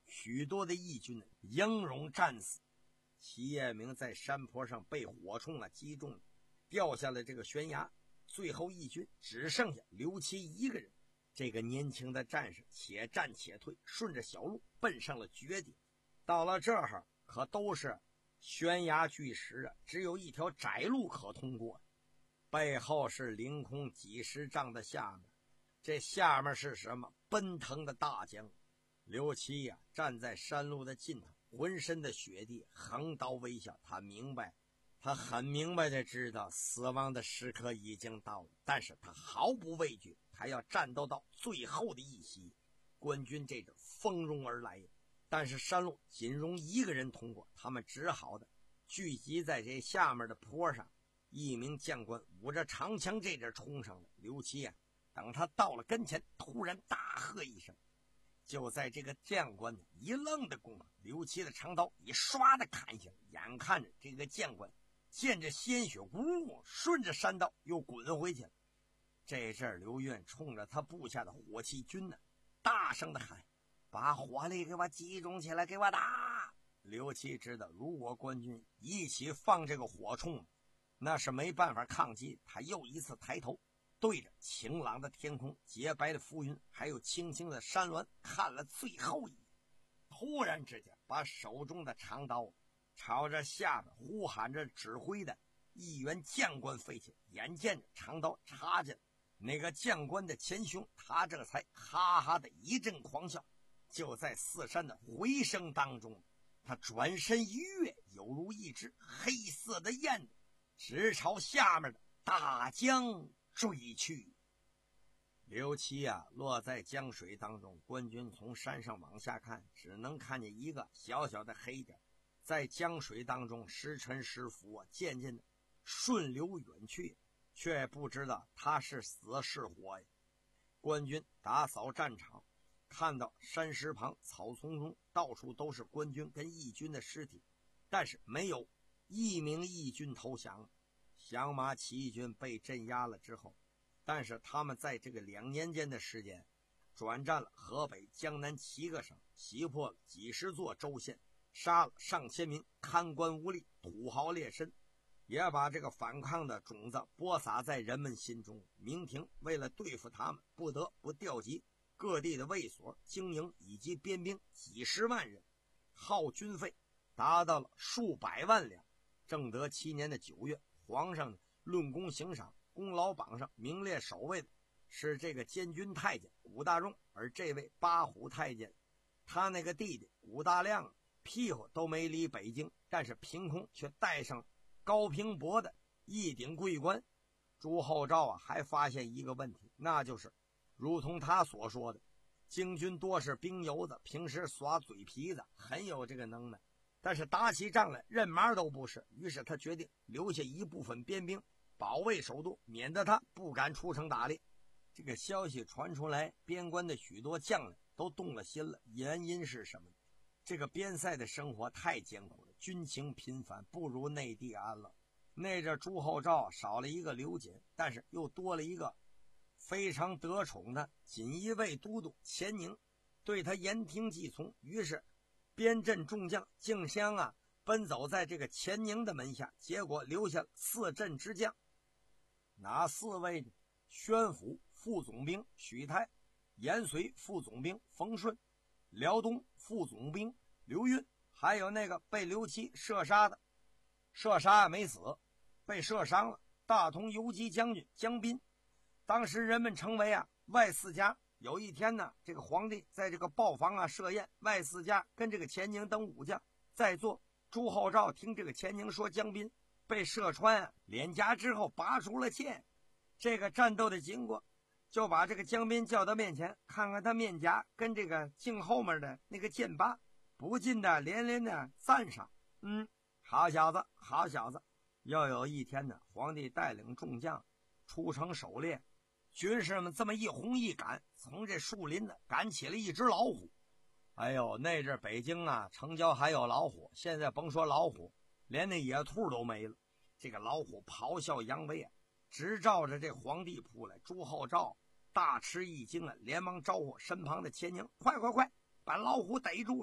许多的义军英勇战死。齐彦明在山坡上被火铳啊击中，掉下了这个悬崖，最后义军只剩下刘琦一个人。这个年轻的战士且战且退，顺着小路奔上了绝顶。到了这儿可都是悬崖巨石啊，只有一条窄路可通过。背后是凌空几十丈的下面，这下面是什么？奔腾的大江。刘琦呀、啊，站在山路的尽头，浑身的血滴，横刀微笑。他明白，他很明白的知道死亡的时刻已经到了，但是他毫不畏惧，他要战斗到最后的一息。官军这阵蜂拥而来，但是山路仅容一个人通过，他们只好的聚集在这下面的坡上。一名将官捂着长枪这阵冲上了。刘琦啊，等他到了跟前，突然大喝一声。就在这个将官一愣的功夫，刘琦的长刀一刷的砍下来，眼看着这个将官见着鲜血呜顺着山道又滚回去了。这阵刘运冲着他部下的火器军呢，大声的喊：把火力给我集中起来，给我打！刘琦知道，如果官军一起放这个火铳，那是没办法抗击。他又一次抬头，对着晴朗的天空、洁白的浮云，还有青青的山峦看了最后一眼。突然之间，把手中的长刀朝着下边呼喊着指挥的一员将官飞起，眼见着长刀插进那个将官的前胸，他这才哈哈的一阵狂笑。就在四山的回声当中，他转身一跃，犹如一只黑色的燕子，直朝下面的大江追去。刘琦啊，落在江水当中，官军从山上往下看，只能看见一个小小的黑点，在江水当中时沉时浮啊，渐渐的顺流远去，却不知道他是死是活呀。官军打扫战场，看到山石旁草丛中到处都是官军跟义军的尸体，但是没有一名义军投降。降马起义军被镇压了之后，但是他们在这个两年间的时间，转战了河北、江南七个省，袭破了几十座州县，杀了上千名贪官污吏、土豪劣绅，也把这个反抗的种子播撒在人们心中。明廷为了对付他们，不得不调集各地的卫所、经营以及边兵几十万人，耗军费达到了数百万两。正德七年的九月，皇上论功行赏，功劳榜上名列首位的是这个监军太监古大荣，而这位八虎太监，他那个弟弟古大亮屁股都没离北京，但是凭空却带上高平伯的一顶桂冠。朱厚照啊，还发现一个问题，那就是如同他所说的，京军多是兵油子，平时耍嘴皮子，很有这个能耐，但是打起仗来人马都不是。于是他决定留下一部分边兵保卫首都，免得他不敢出城打猎。这个消息传出来，边关的许多将领都动了心了。原因是什么？这个边塞的生活太艰苦了，军情频繁，不如内地安乐。那阵朱厚照少了一个刘瑾，但是又多了一个非常得宠的锦衣卫都督钱宁，对他言听计从。于是边镇众将竞相啊奔走在这个钱宁的门下，结果留下四镇之将。哪四位呢？宣府副总兵许泰，延绥副总兵冯顺，辽东副总兵刘运，还有那个被刘琦射杀的，射杀没死，被射伤了大同游击将军江彬。当时人们称为啊外四家。有一天呢，这个皇帝在这个豹房啊设宴，外四家跟这个钱宁等武将在座。朱厚照听这个钱宁说江彬被射穿啊脸颊之后拔出了剑，这个战斗的经过，就把这个江彬叫到面前，看看他面颊跟这个颈后面的那个剑疤，不禁的连连的赞赏。嗯，好小子，好小子。又有一天呢，皇帝带领众将出城狩猎，军士们这么一哄一赶，从这树林子赶起了一只老虎。哎呦，那阵北京啊城郊还有老虎，现在甭说老虎，连那野兔都没了。这个老虎咆哮扬威啊，直照着这皇帝扑来。朱厚照大吃一惊了，连忙招呼身旁的钱宁，快快快把老虎逮住了。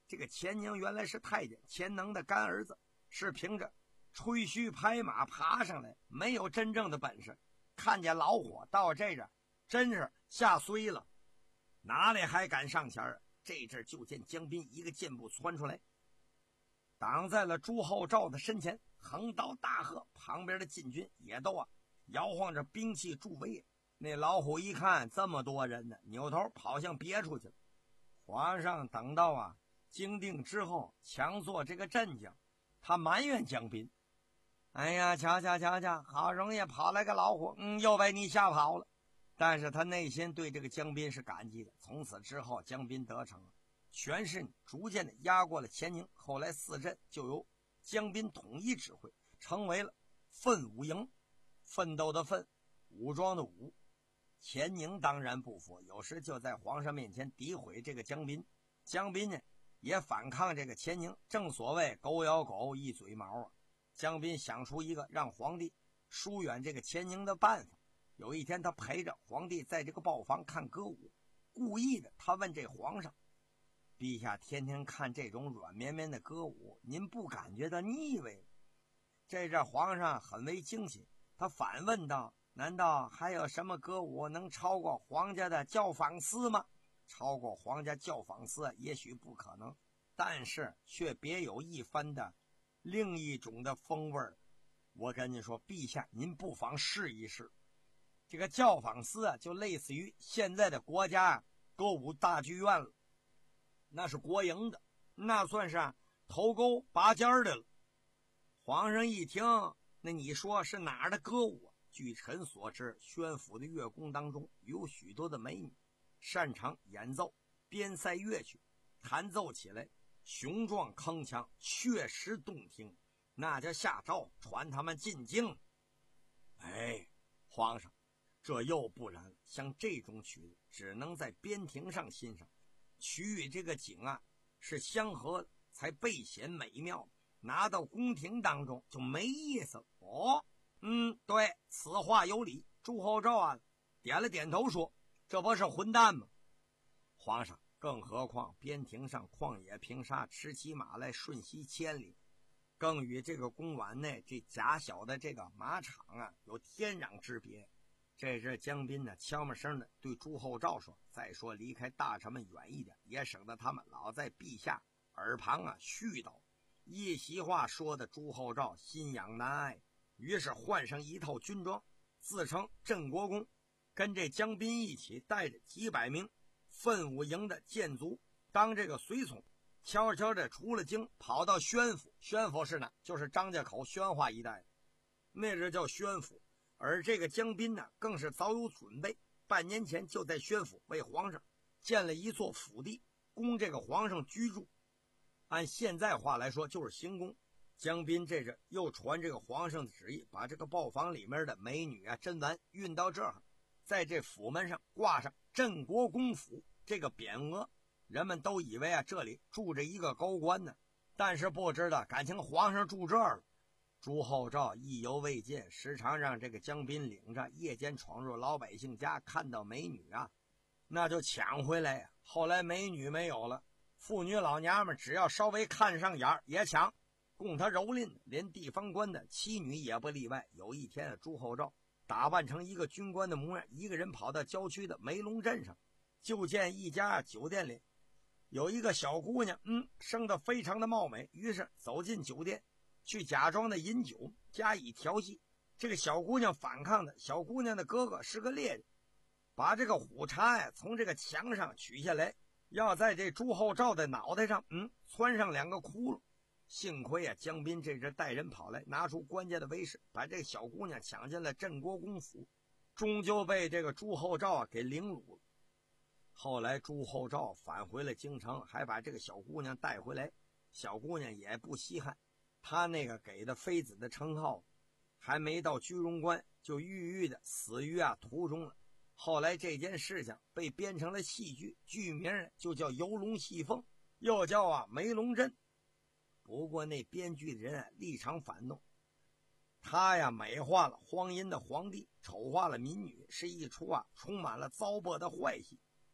这个钱宁原来是太监钱能的干儿子，是凭着吹嘘拍马爬上来，没有真正的本事。看见老伙到这阵真是吓衰了，哪里还敢上前啊？这阵就见江彬一个箭步窜出来，挡在了朱厚照的身前，横刀大喝，旁边的禁军也都啊摇晃着兵器助威。那老虎一看这么多人呢，扭头跑向别处去了。皇上等到啊惊定之后，强作这个阵将，他埋怨江彬：“哎呀，瞧瞧瞧瞧，好容易跑来个老虎，嗯，又被你吓跑了。”但是他内心对这个江彬是感激的。从此之后，江彬得逞了，权势逐渐的压过了钱宁。后来四镇就由江彬统一指挥，成为了奋武营，奋斗的奋，武装的武。钱宁当然不服，有时就在皇上面前诋毁这个江彬。江彬呢也反抗这个钱宁，正所谓狗咬狗，一嘴毛啊。江彬想出一个让皇帝疏远这个钱宁的办法。有一天他陪着皇帝在这个豹房看歌舞，故意的他问这皇上：“陛下天天看这种软绵绵的歌舞，您不感觉到腻味吗？”这阵皇上很为惊喜，他反问道：“难道还有什么歌舞能超过皇家的教坊司吗？”超过皇家教坊司也许不可能，但是却别有一番的另一种的风味儿。我跟你说，陛下您不妨试一试。这个教坊司啊，就类似于现在的国家歌舞大剧院了，那是国营的，那算是啊头钩拔尖的了。皇上一听，那你说是哪儿的歌舞啊？据臣所知，宣府的乐宫当中有许多的美女，擅长演奏边塞乐曲，弹奏起来雄壮铿锵，确实动听，那就下诏传他们进京。哎，皇上，这又不然了，像这种曲子只能在边庭上欣赏，曲与这个景啊是相合的，才倍显美妙，拿到宫廷当中就没意思了。哦，嗯，对，此话有理。朱厚照啊点了点头说：“这不是混蛋吗？”皇上，更何况边庭上旷野平沙，驰骑马来瞬息千里，更与这个宫碗内这狭小的这个马场啊有天壤之别。这时江彬呢悄没声的对朱厚照说：“再说离开大臣们远一点，也省得他们老在陛下耳旁啊絮叨。”一席话说的朱厚照心痒难挨，于是换上一套军装，自称镇国公，跟这江彬一起带着几百名奋武营的箭卒当这个随从，悄悄的出了京，跑到宣府。宣府是呢就是张家口宣化一带，那是叫宣府。而这个江彬呢更是早有准备，半年前就在宣府为皇上建了一座府地，供这个皇上居住，按现在话来说就是行宫。江彬这是又传这个皇上的旨意，把这个豹房里面的美女啊珍玩运到这儿，在这府门上挂上镇国公府这个匾额，人们都以为啊这里住着一个高官呢，但是不知道感情皇上住这儿了。朱厚照意犹未尽，时常让这个江彬领着夜间闯入老百姓家，看到美女啊那就抢回来呀、啊。后来美女没有了，妇女老娘们只要稍微看上眼也抢，供他蹂躏，连地方官的妻女也不例外。有一天，朱厚照打扮成一个军官的模样，一个人跑到郊区的梅龙镇上，就见一家酒店里有一个小姑娘，嗯，生得非常的貌美，于是走进酒店去假装的饮酒加以调戏。这个小姑娘反抗的，小姑娘的哥哥是个猎人，把这个虎叉呀从这个墙上取下来，要在这朱厚照的脑袋上嗯穿上两个窟窿。幸亏啊江彬这阵带人跑来，拿出关键的威势，把这个小姑娘抢进了镇国公府，终究被这个朱厚照啊给凌辱了。后来朱厚照返回了京城，还把这个小姑娘带回来，小姑娘也不稀罕，他那个给的妃子的称号还没到居荣关就郁郁的死于啊途中了。后来这件事情被编成了戏剧，剧名就叫游龙戏凤，又叫啊梅龙镇。不过那编剧的人啊立场反动，他呀美化了荒淫的皇帝，丑化了民女，是一出啊充满了糟粕的坏戏。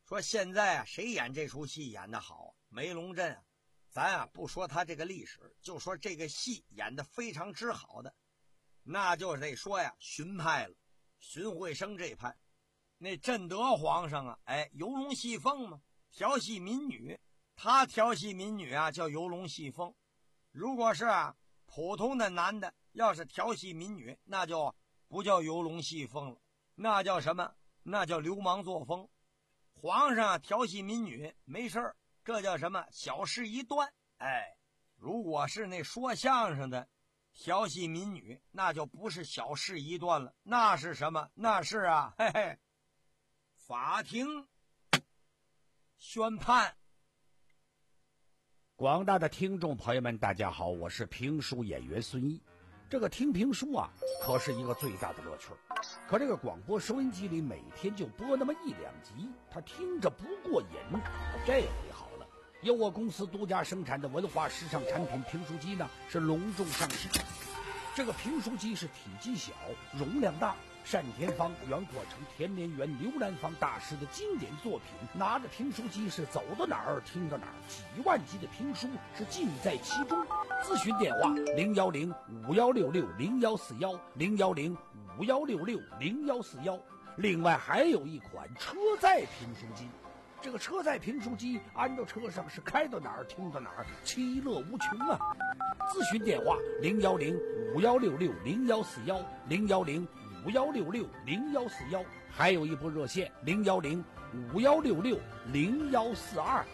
说现在啊，谁演这出戏演得好？梅龙镇啊，咱啊不说他这个历史，就说这个戏演得非常之好的，那就得说呀，荀派了。荀慧生这派，那正德皇上啊，哎，游龙戏凤嘛，调戏民女，他调戏民女啊，叫游龙戏凤。如果是啊普通的男的，要是调戏民女，那就不叫游龙戏凤了，那叫什么？那叫流氓作风。皇上调戏民女没事儿，这叫什么？小事一段。哎，如果是那说相声的调戏民女，那就不是小事一段了，那是什么？那是啊，嘿嘿，法庭宣判。 广大的听众朋友们，大家好，我是评书演员孙一。这个听评书啊，可是一个最大的乐趣。可这个广播收音机里每天就播那么一两集，他听着不过瘾。这回好了，由我公司独家生产的文化时尚产品评书机呢，是隆重上市。这个评书机是体积小，容量大，单田芳、袁阔成、田连元、刘兰芳大师的经典作品，拿着评书机是走到哪儿听到哪儿，几万集的评书是尽在其中。咨询电话零幺零五幺六六零幺四幺零幺零五幺六六零幺四幺。另外还有一款车载评书机，这个车载评书机安到车上是开到哪儿听到哪儿，其乐无穷啊！咨询电话零幺零五幺六六零幺四幺零幺零五幺六六零幺四幺，还有一部热线零幺零五幺六六零幺四二。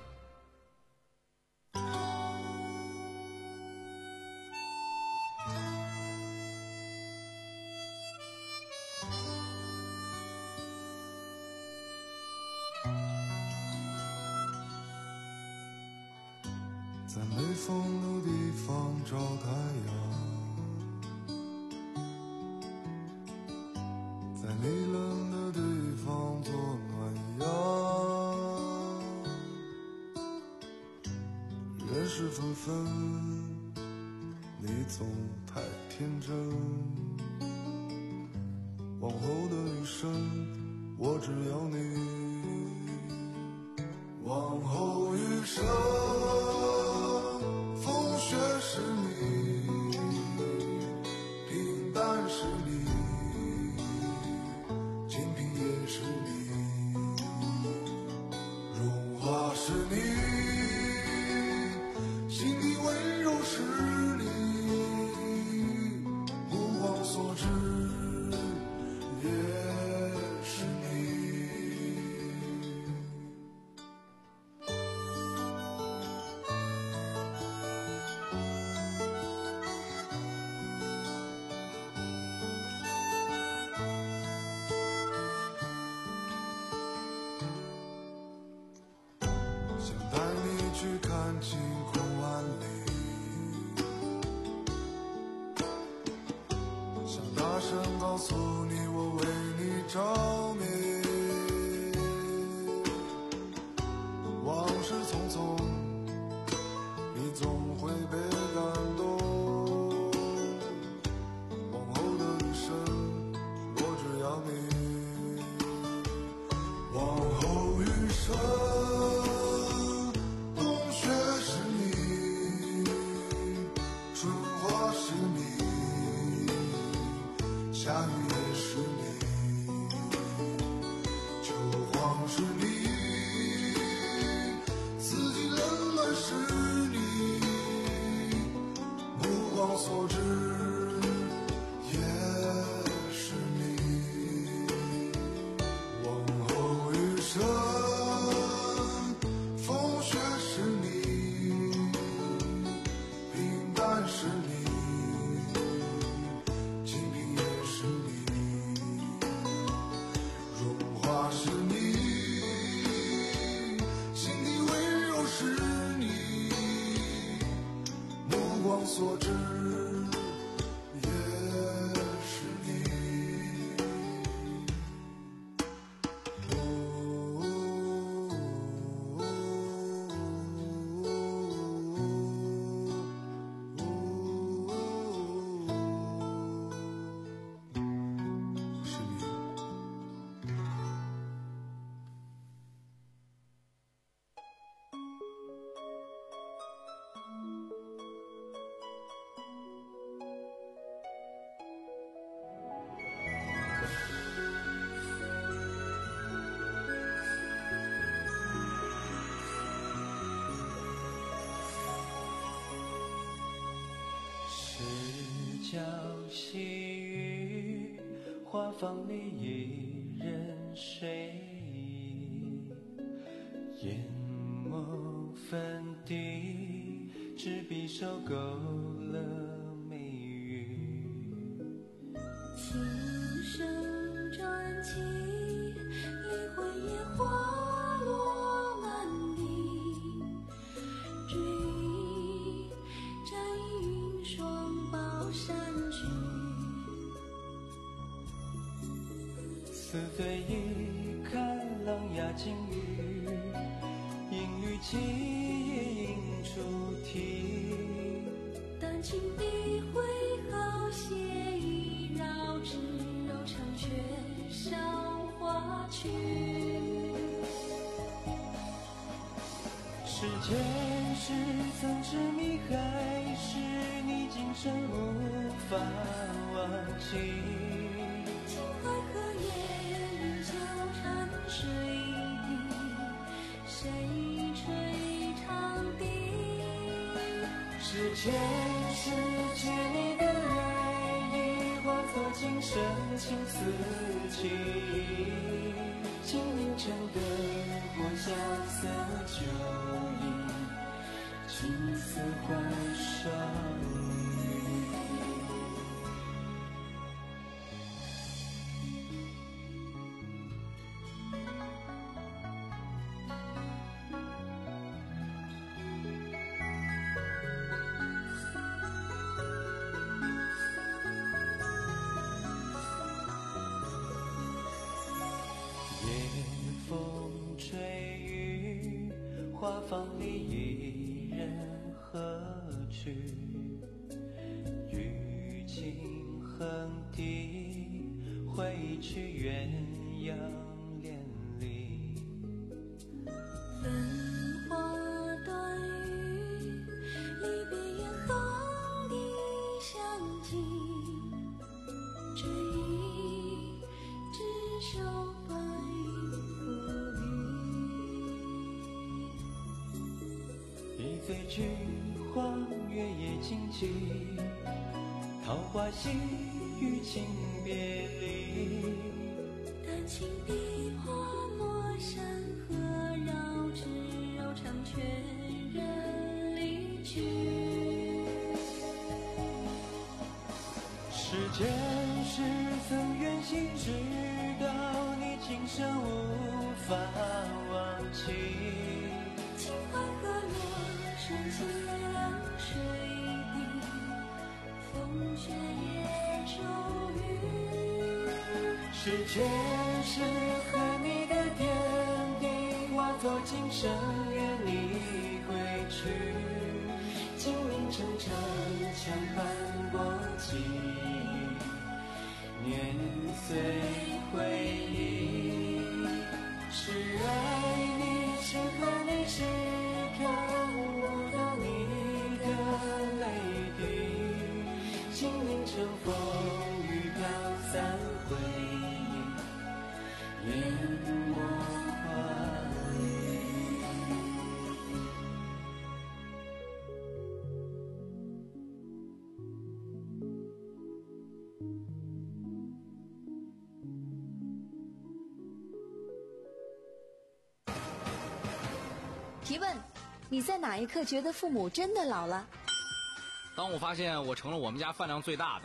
在没风的地方找太阳，在你冷的地方做暖阳。人事纷纷，你总太天真。往后的余生，我只要你。往后余生。风雪是你，平淡是你，清贫也是你，荣华是你，心底温柔是你，目光所至也是你。去看晴空万里，想大声告诉你我为你着迷。往事匆匆，你总会被感动。往后的余生，我只要你。往后余生。下雨也是你，秋黄是你，四季冷暖是你，目光所至也是你。往后余生，风雪是你，平淡是你。所知也是你。哦是你。 小细雨，花房里一人睡意，眼眸粉底，执笔手勾勒眉宇。 琴声转起，离魂夜花落满地，追忆沾云霜抱山去。 似对一看琅琊金玉，音律起也应出题。 丹青笔挥毫写意，绕指柔成却上花去。 世间事曾执迷，还是你今生无法忘记。 秦淮河夜交缠水滴，谁吹长笛？ 世间事借你的爱意，化作今生情丝记忆。金陵城的过萧瑟旧忆，青丝换双羽。花房里一人何去？雨尽横笛，挥去鸳鸯连理。 分花断语，离别烟横笛相近，追忆执手断云浮雨。 一醉菊花月夜静寂，桃花溪与情别离。 丹青笔画墨山河，绕指柔肠却人离去。 世间事曾缘兮，直到你今生无法忘记。 秦淮河落深凄凉水滴，风雪夜骤雨。 世间事和你的点滴，化作今生愿你归去。金陵城城墙斑驳记忆，年岁回忆。是爱你，是和你，是看不到你的泪滴。金陵城风雨飘散回忆，淹没花雨。 提问：你在哪一刻觉得父母真的老了？ 当我发现我成了我们家饭量最大的。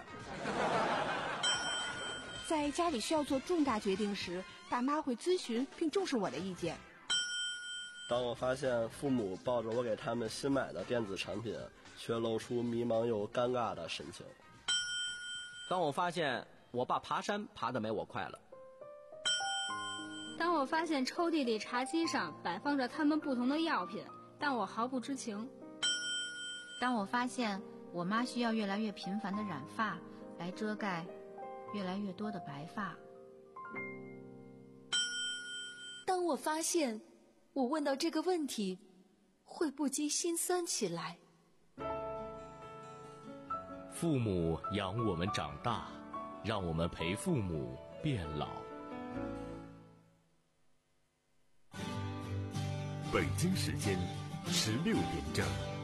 在家里需要做重大决定时，爸妈会咨询并重视我的意见。 当我发现父母抱着我给他们新买的电子产品，却露出迷茫又尴尬的神情。 当我发现我爸爬山爬得没我快了。 当我发现抽屉里茶几上摆放着他们不同的药品，但我毫不知情。 当我发现我妈需要越来越频繁的染发来遮盖越来越多的白发。 当我发现我问到这个问题会不禁心酸起来。 父母养我们长大，让我们陪父母变老。北京时间十六点整。